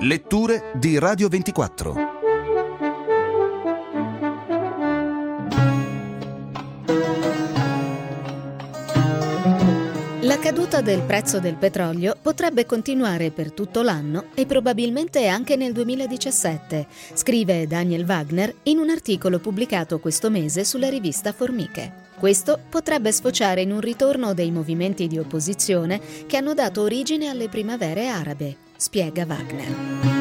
Letture di Radio 24. La caduta del prezzo del petrolio potrebbe continuare per tutto l'anno e probabilmente anche nel 2017, scrive Daniel Wagner in un articolo pubblicato questo mese sulla rivista Formiche. Questo potrebbe sfociare in un ritorno dei movimenti di opposizione che hanno dato origine alle primavere arabe, spiega Wagner.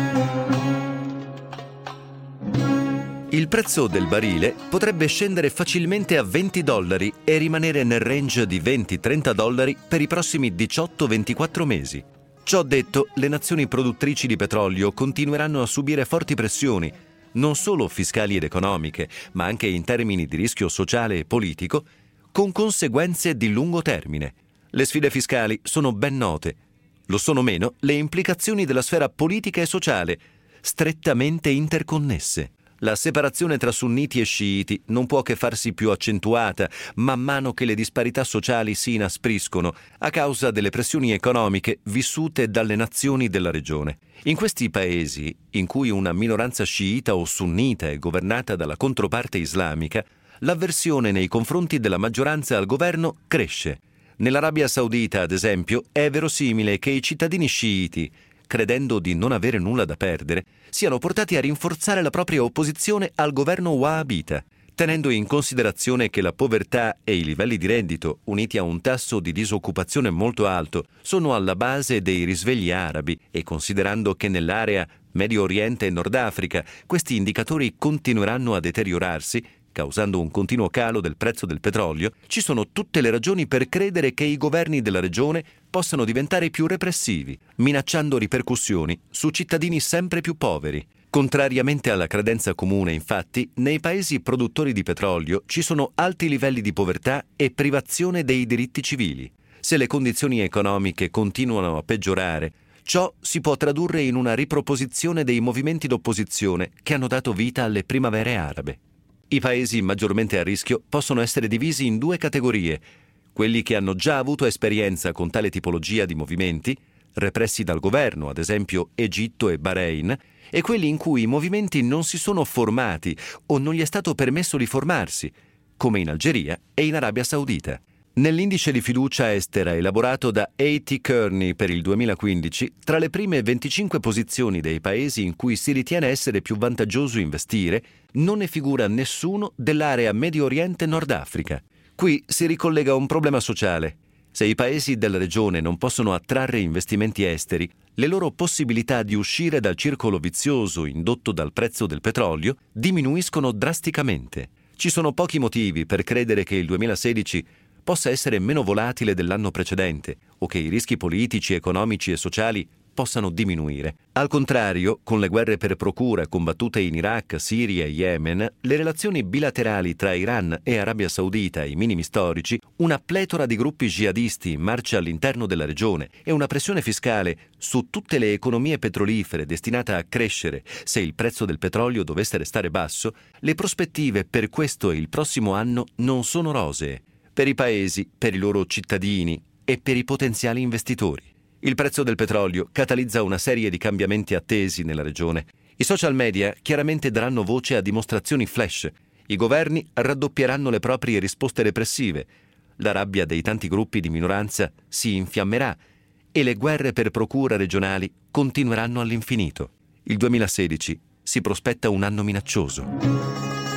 Il prezzo del barile potrebbe scendere facilmente a $20 e rimanere nel range di $20-30 per i prossimi 18-24 mesi. Ciò detto, le nazioni produttrici di petrolio continueranno a subire forti pressioni, non solo fiscali ed economiche, ma anche in termini di rischio sociale e politico, con conseguenze di lungo termine. Le sfide fiscali sono ben note. Lo sono meno le implicazioni della sfera politica e sociale, strettamente interconnesse. La separazione tra sunniti e sciiti non può che farsi più accentuata man mano che le disparità sociali si inaspriscono a causa delle pressioni economiche vissute dalle nazioni della regione. In questi paesi, in cui una minoranza sciita o sunnita è governata dalla controparte islamica, l'avversione nei confronti della maggioranza al governo cresce. Nell'Arabia Saudita, ad esempio, è verosimile che i cittadini sciiti, credendo di non avere nulla da perdere, siano portati a rinforzare la propria opposizione al governo wahhabita, tenendo in considerazione che la povertà e i livelli di reddito, uniti a un tasso di disoccupazione molto alto, sono alla base dei risvegli arabi e considerando che nell'area Medio Oriente e Nord Africa questi indicatori continueranno a deteriorarsi, causando un continuo calo del prezzo del petrolio, ci sono tutte le ragioni per credere che i governi della regione possano diventare più repressivi, minacciando ripercussioni su cittadini sempre più poveri. Contrariamente alla credenza comune, infatti, nei paesi produttori di petrolio ci sono alti livelli di povertà e privazione dei diritti civili. Se le condizioni economiche continuano a peggiorare, ciò si può tradurre in una riproposizione dei movimenti d'opposizione che hanno dato vita alle primavere arabe. I paesi maggiormente a rischio possono essere divisi in due categorie: quelli che hanno già avuto esperienza con tale tipologia di movimenti, repressi dal governo, ad esempio Egitto e Bahrain, e quelli in cui i movimenti non si sono formati o non gli è stato permesso di formarsi, come in Algeria e in Arabia Saudita. Nell'indice di fiducia estera elaborato da A.T. Kearney per il 2015, tra le prime 25 posizioni dei paesi in cui si ritiene essere più vantaggioso investire, non ne figura nessuno dell'area Medio Oriente e Nord Africa. Qui si ricollega un problema sociale. Se i paesi della regione non possono attrarre investimenti esteri, le loro possibilità di uscire dal circolo vizioso indotto dal prezzo del petrolio diminuiscono drasticamente. Ci sono pochi motivi per credere che il 2016 possa essere meno volatile dell'anno precedente o che i rischi politici, economici e sociali possano diminuire. Al contrario, con le guerre per procura combattute in Iraq, Siria e Yemen, le relazioni bilaterali tra Iran e Arabia Saudita ai minimi storici, una pletora di gruppi jihadisti in marcia all'interno della regione e una pressione fiscale su tutte le economie petrolifere destinata a crescere se il prezzo del petrolio dovesse restare basso, le prospettive per questo e il prossimo anno non sono rosee. Per i paesi, per i loro cittadini e per i potenziali investitori. Il prezzo del petrolio catalizza una serie di cambiamenti attesi nella regione. I social media chiaramente daranno voce a dimostrazioni flash. I governi raddoppieranno le proprie risposte repressive. La rabbia dei tanti gruppi di minoranza si infiammerà e le guerre per procura regionali continueranno all'infinito. Il 2016 si prospetta un anno minaccioso.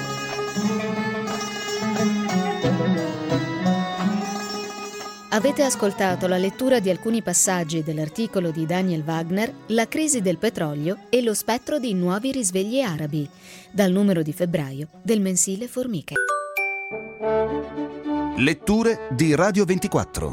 Avete ascoltato la lettura di alcuni passaggi dell'articolo di Daniel Wagner La crisi del petrolio e lo spettro di nuovi risvegli arabi, dal numero di febbraio del mensile Formiche. Letture di Radio 24.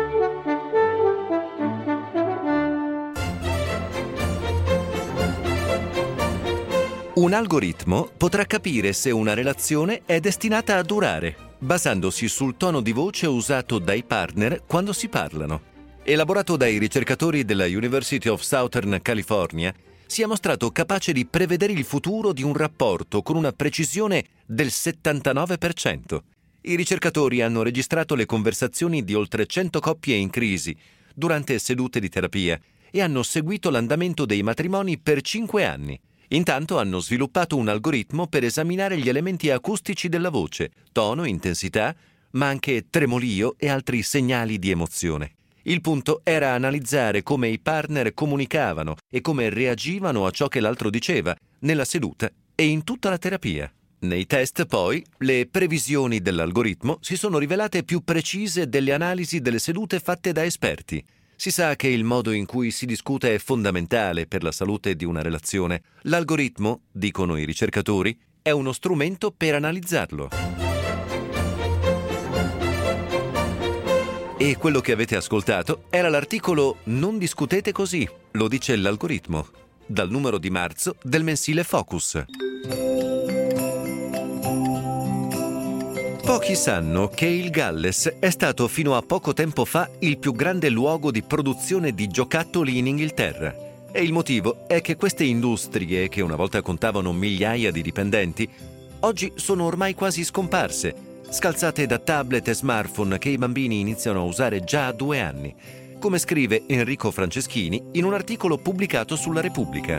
Un algoritmo potrà capire se una relazione è destinata a durare, basandosi sul tono di voce usato dai partner quando si parlano. Elaborato dai ricercatori della University of Southern California, si è mostrato capace di prevedere il futuro di un rapporto con una precisione del 79%. I ricercatori hanno registrato le conversazioni di oltre 100 coppie in crisi durante sedute di terapia e hanno seguito l'andamento dei matrimoni per 5 anni. Intanto hanno sviluppato un algoritmo per esaminare gli elementi acustici della voce, tono, intensità, ma anche tremolio e altri segnali di emozione. Il punto era analizzare come i partner comunicavano e come reagivano a ciò che l'altro diceva, nella seduta e in tutta la terapia. Nei test, poi, le previsioni dell'algoritmo si sono rivelate più precise delle analisi delle sedute fatte da esperti. Si sa che il modo in cui si discute è fondamentale per la salute di una relazione. L'algoritmo, dicono i ricercatori, è uno strumento per analizzarlo. E quello che avete ascoltato era l'articolo "Non discutete così", lo dice l'algoritmo, dal numero di marzo del mensile Focus. Pochi sanno che il Galles è stato fino a poco tempo fa il più grande luogo di produzione di giocattoli in Inghilterra. E il motivo è che queste industrie, che una volta contavano migliaia di dipendenti, oggi sono ormai quasi scomparse, scalzate da tablet e smartphone che i bambini iniziano a usare già a 2 anni, come scrive Enrico Franceschini in un articolo pubblicato sulla Repubblica.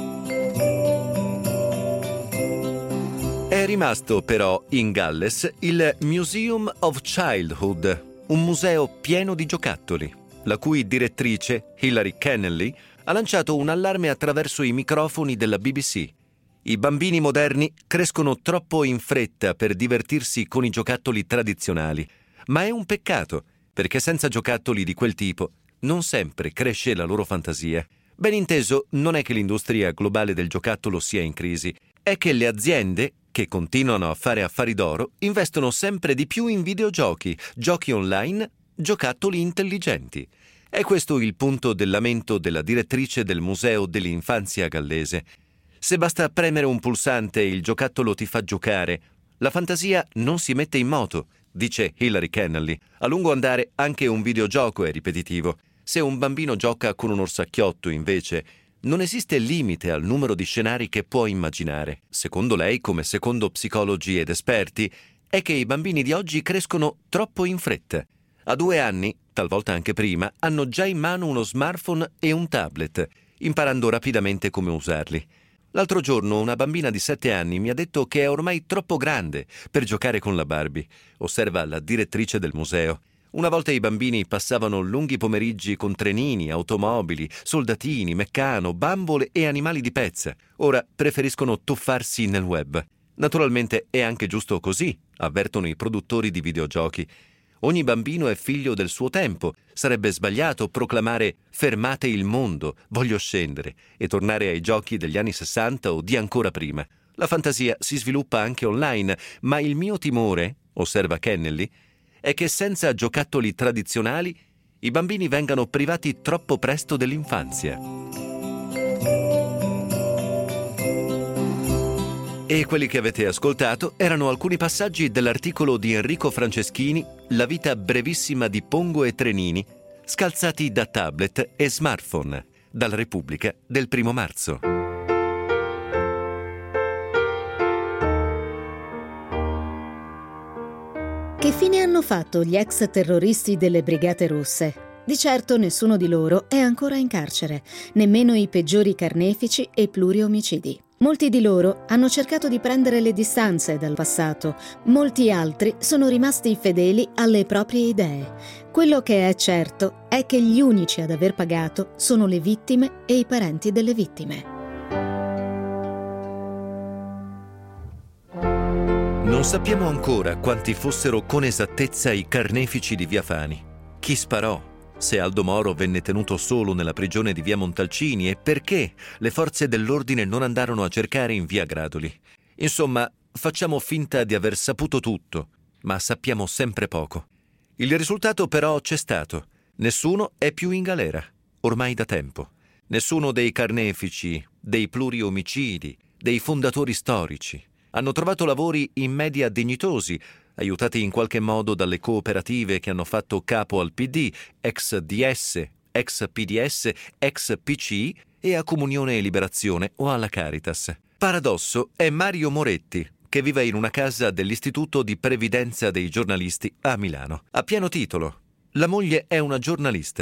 È rimasto però in Galles il Museum of Childhood, un museo pieno di giocattoli, la cui direttrice, Hilary Kennelly, ha lanciato un allarme attraverso i microfoni della BBC. I bambini moderni crescono troppo in fretta per divertirsi con i giocattoli tradizionali, ma è un peccato, perché senza giocattoli di quel tipo non sempre cresce la loro fantasia. Ben inteso, non è che l'industria globale del giocattolo sia in crisi, è che le aziende, che continuano a fare affari d'oro, investono sempre di più in videogiochi, giochi online, giocattoli intelligenti. È questo il punto del lamento della direttrice del Museo dell'Infanzia gallese. Se basta premere un pulsante e il giocattolo ti fa giocare, la fantasia non si mette in moto, dice Hilary Kennelly. A lungo andare anche un videogioco è ripetitivo. Se un bambino gioca con un orsacchiotto, invece, non esiste limite al numero di scenari che può immaginare. Secondo lei, come secondo psicologi ed esperti, è che i bambini di oggi crescono troppo in fretta. A 2 anni, talvolta anche prima, hanno già in mano uno smartphone e un tablet, imparando rapidamente come usarli. L'altro giorno una bambina di 7 anni mi ha detto che è ormai troppo grande per giocare con la Barbie, osserva la direttrice del museo. Una volta i bambini passavano lunghi pomeriggi con trenini, automobili, soldatini, meccano, bambole e animali di pezza. Ora preferiscono tuffarsi nel web. Naturalmente è anche giusto così, avvertono i produttori di videogiochi. Ogni bambino è figlio del suo tempo. Sarebbe sbagliato proclamare "fermate il mondo, voglio scendere" e tornare ai giochi degli anni 60 o di ancora prima. La fantasia si sviluppa anche online, ma il mio timore, osserva Kennelly, è che senza giocattoli tradizionali i bambini vengano privati troppo presto dell'infanzia. E quelli che avete ascoltato erano alcuni passaggi dell'articolo di Enrico Franceschini "La vita brevissima di Pongo e Trenini", scalzati da tablet e smartphone, dalla Repubblica del 1 marzo. Che fine hanno fatto gli ex terroristi delle Brigate Rosse? Di certo nessuno di loro è ancora in carcere, nemmeno i peggiori carnefici e pluriomicidi. Molti di loro hanno cercato di prendere le distanze dal passato, molti altri sono rimasti fedeli alle proprie idee. Quello che è certo è che gli unici ad aver pagato sono le vittime e i parenti delle vittime. Non sappiamo ancora quanti fossero con esattezza i carnefici di Via Fani. Chi sparò? Se Aldo Moro venne tenuto solo nella prigione di Via Montalcini e perché le forze dell'ordine non andarono a cercare in Via Gradoli. Insomma, facciamo finta di aver saputo tutto, ma sappiamo sempre poco. Il risultato però c'è stato. Nessuno è più in galera, ormai da tempo. Nessuno dei carnefici, dei pluriomicidi, dei fondatori storici. Hanno trovato lavori in media dignitosi, aiutati in qualche modo dalle cooperative che hanno fatto capo al PD, ex DS, ex PDS, ex PCI e a Comunione e Liberazione o alla Caritas. Paradosso è Mario Moretti, che vive in una casa dell'Istituto di Previdenza dei Giornalisti a Milano. A pieno titolo. La moglie è una giornalista.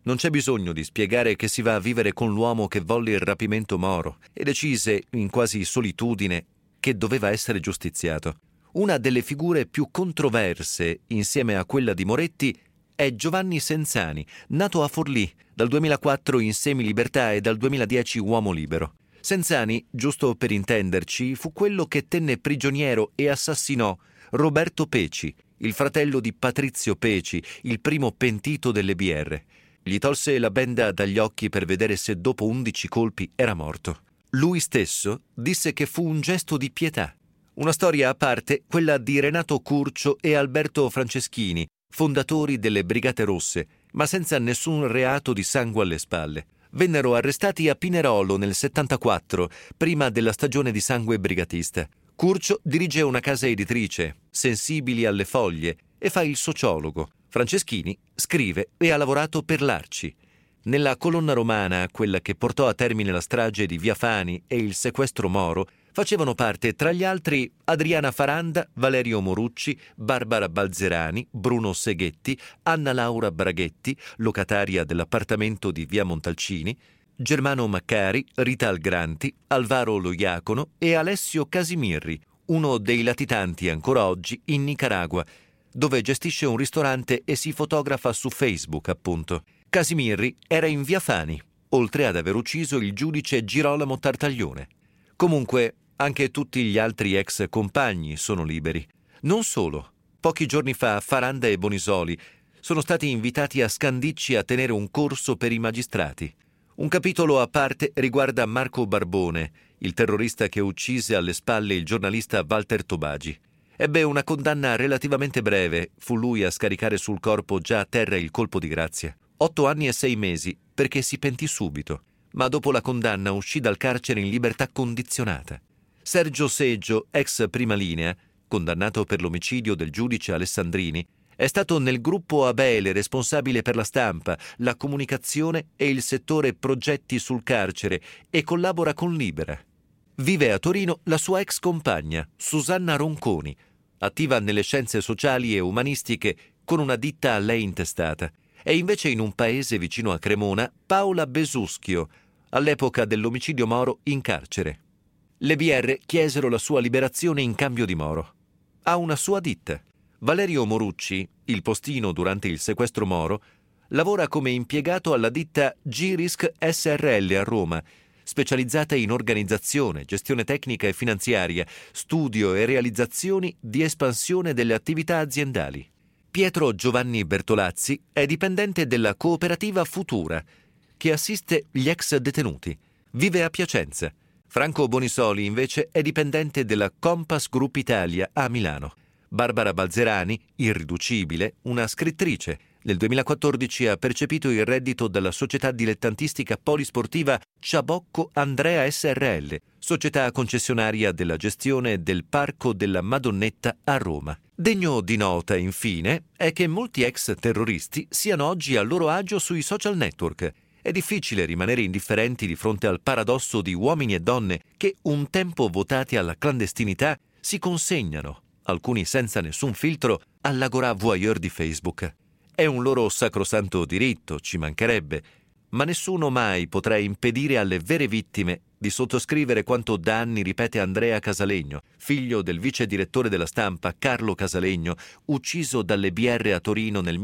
Non c'è bisogno di spiegare che si va a vivere con l'uomo che volle il rapimento Moro e decise, in quasi solitudine, che doveva essere giustiziato. Una delle figure più controverse, insieme a quella di Moretti, è Giovanni Senzani, nato a Forlì, dal 2004 in semilibertà e dal 2010 uomo libero. Senzani, giusto per intenderci, fu quello che tenne prigioniero e assassinò Roberto Peci, il fratello di Patrizio Peci, il primo pentito delle BR. Gli tolse la benda dagli occhi per vedere se dopo 11 colpi era morto. Lui stesso disse che fu un gesto di pietà. Una storia a parte, quella di Renato Curcio e Alberto Franceschini, fondatori delle Brigate Rosse, ma senza nessun reato di sangue alle spalle. Vennero arrestati a Pinerolo nel 74, prima della stagione di sangue brigatista. Curcio dirige una casa editrice, Sensibili alle foglie, e fa il sociologo. Franceschini scrive e ha lavorato per l'Arci. Nella colonna romana, quella che portò a termine la strage di Via Fani e il sequestro Moro, facevano parte tra gli altri Adriana Faranda, Valerio Morucci, Barbara Balzerani, Bruno Seghetti, Anna Laura Braghetti, locataria dell'appartamento di Via Montalcini, Germano Maccari, Rita Algranti, Alvaro Loiacono e Alessio Casimirri, uno dei latitanti ancora oggi in Nicaragua, dove gestisce un ristorante e si fotografa su Facebook, appunto. Casimirri era in Via Fani, oltre ad aver ucciso il giudice Girolamo Tartaglione. Comunque, anche tutti gli altri ex compagni sono liberi. Non solo. Pochi giorni fa Faranda e Bonisoli sono stati invitati a Scandicci a tenere un corso per i magistrati. Un capitolo a parte riguarda Marco Barbone, il terrorista che uccise alle spalle il giornalista Walter Tobagi. Ebbe una condanna relativamente breve, fu lui a scaricare sul corpo già a terra il colpo di grazia. 8 anni e 6 mesi, perché si pentì subito, ma dopo la condanna uscì dal carcere in libertà condizionata. Sergio Seggio, ex Prima Linea, condannato per l'omicidio del giudice Alessandrini, è stato nel gruppo Abele responsabile per la stampa, la comunicazione e il settore progetti sul carcere e collabora con Libera. Vive a Torino la sua ex compagna, Susanna Ronconi, attiva nelle scienze sociali e umanistiche con una ditta a lei intestata. E invece in un paese vicino a Cremona, Paola Besuschio, all'epoca dell'omicidio Moro, in carcere. Le BR chiesero la sua liberazione in cambio di Moro. Ha una sua ditta. Valerio Morucci, il postino durante il sequestro Moro, lavora come impiegato alla ditta Girisk SRL a Roma, specializzata in organizzazione, gestione tecnica e finanziaria, studio e realizzazioni di espansione delle attività aziendali. Pietro Giovanni Bertolazzi è dipendente della cooperativa Futura, che assiste gli ex detenuti. Vive a Piacenza. Franco Bonisoli, invece, è dipendente della Compass Group Italia a Milano. Barbara Balzerani, irriducibile, una scrittrice. Nel 2014 ha percepito il reddito dalla società dilettantistica polisportiva Ciabocco Andrea SRL, società concessionaria della gestione del Parco della Madonnetta a Roma. Degno di nota, infine, è che molti ex terroristi siano oggi a loro agio sui social network. È difficile rimanere indifferenti di fronte al paradosso di uomini e donne che, un tempo votati alla clandestinità, si consegnano, alcuni senza nessun filtro, all'agorà voyeur di Facebook. È un loro sacrosanto diritto, ci mancherebbe, ma nessuno mai potrà impedire alle vere vittime di sottoscrivere quanto da anni ripete Andrea Casalegno, figlio del vice direttore della Stampa Carlo Casalegno, ucciso dalle BR a Torino nel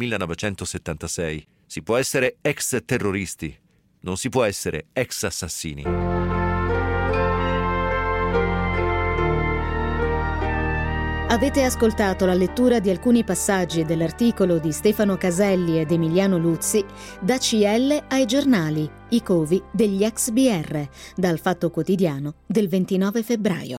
1976. Si può essere ex terroristi, non si può essere ex assassini. Avete ascoltato la lettura di alcuni passaggi dell'articolo di Stefano Caselli ed Emiliano Luzzi da CL ai giornali, i covi degli ex BR, dal Fatto Quotidiano del 29 febbraio.